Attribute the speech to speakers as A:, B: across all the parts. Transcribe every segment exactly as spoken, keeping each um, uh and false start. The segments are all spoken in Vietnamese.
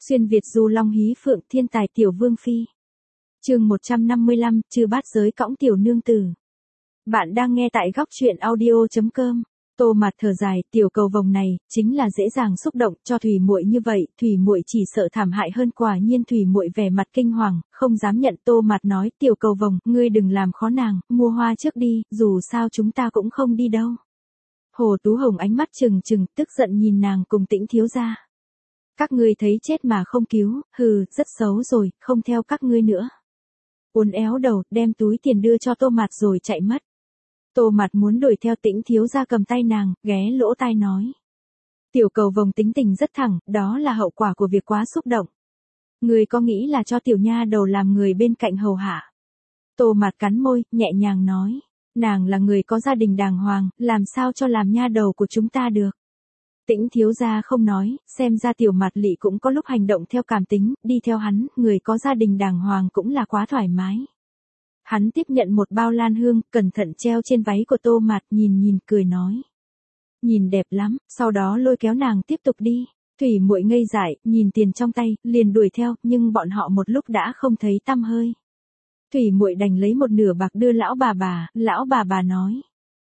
A: Xuyên Việt du long hí phượng thiên tài tiểu vương phi. Chương một trăm năm mươi lăm, Chư bát giới cõng tiểu nương tử. Bạn đang nghe tại góc truyện audio chấm com. Tô Mạt thở dài, tiểu cầu vồng này chính là dễ dàng xúc động, cho Thủy Muội như vậy, Thủy Muội chỉ sợ thảm hại hơn. Quả nhiên Thủy Muội vẻ mặt kinh hoàng, không dám nhận. Tô Mạt nói, tiểu cầu vồng, ngươi đừng làm khó nàng, mua hoa trước đi, dù sao chúng ta cũng không đi đâu. Hồ Tú Hồng ánh mắt trừng trừng, tức giận nhìn nàng cùng Tĩnh thiếu gia. Các ngươi thấy chết mà không cứu, hừ, rất xấu rồi, không theo các ngươi nữa. Uốn éo đầu, đem túi tiền đưa cho Tô Mạt rồi chạy mất. Tô Mạt muốn đuổi theo, Tĩnh thiếu gia cầm tay nàng, ghé lỗ tai nói. Tiểu cầu vồng tính tình rất thẳng, đó là hậu quả của việc quá xúc động. Ngươi có nghĩ là cho tiểu nha đầu làm người bên cạnh hầu hạ? Tô Mạt cắn môi, nhẹ nhàng nói. Nàng là người có gia đình đàng hoàng, làm sao cho làm nha đầu của chúng ta được? Tĩnh thiếu gia không nói, xem ra tiểu Mạt Lị cũng có lúc hành động theo cảm tính, đi theo hắn, người có gia đình đàng hoàng cũng là quá thoải mái. Hắn tiếp nhận một bao lan hương, cẩn thận treo trên váy của Tô Mạt, nhìn nhìn cười nói. Nhìn đẹp lắm, sau đó lôi kéo nàng tiếp tục đi. Thủy Muội ngây dại, nhìn tiền trong tay, liền đuổi theo, nhưng bọn họ một lúc đã không thấy tăm hơi. Thủy Muội đành lấy một nửa bạc đưa lão bà bà, lão bà bà nói.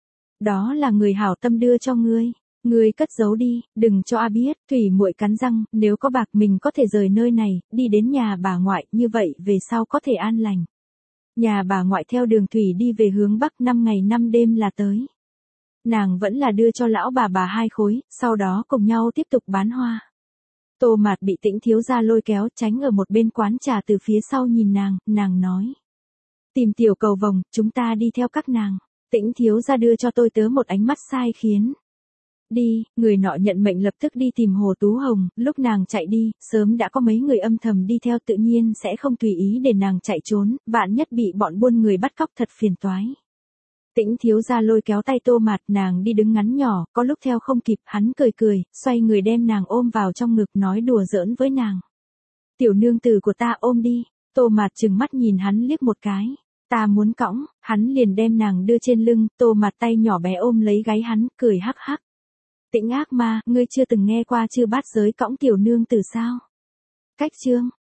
A: Đó là người hảo tâm đưa cho ngươi. Ngươi cất giấu đi, đừng cho A biết. Thủy Muội cắn răng, nếu có bạc mình có thể rời nơi này, đi đến nhà bà ngoại, như vậy về sau có thể an lành. Nhà bà ngoại theo đường thủy đi về hướng bắc, năm ngày năm đêm là tới. Nàng vẫn là đưa cho lão bà bà hai khối, sau đó cùng nhau tiếp tục bán hoa. Tô Mạt bị Tĩnh thiếu gia lôi kéo, tránh ở một bên quán trà, từ phía sau nhìn nàng, nàng nói. Tìm tiểu cầu vồng, chúng ta đi theo các nàng. Tĩnh thiếu gia đưa cho tôi tớ một ánh mắt sai khiến. Đi, người nọ nhận mệnh lập tức đi tìm Hồ Tú Hồng, lúc nàng chạy đi, sớm đã có mấy người âm thầm đi theo, tự nhiên sẽ không tùy ý để nàng chạy trốn, vạn nhất bị bọn buôn người bắt cóc thật phiền toái. Tĩnh thiếu gia lôi kéo tay Tô Mạt, nàng đi đứng ngắn nhỏ, có lúc theo không kịp, hắn cười cười, xoay người đem nàng ôm vào trong ngực, nói đùa giỡn với nàng. Tiểu nương tử của ta, ôm đi. Tô Mạt trừng mắt nhìn hắn liếc một cái. Ta muốn cõng, hắn liền đem nàng đưa trên lưng, Tô Mạt tay nhỏ bé ôm lấy gáy hắn, cười hắc hắc. Tĩnh ác ma, ngươi chưa từng nghe qua Chư bát giới cõng tiểu nương tử sao? Cách chương.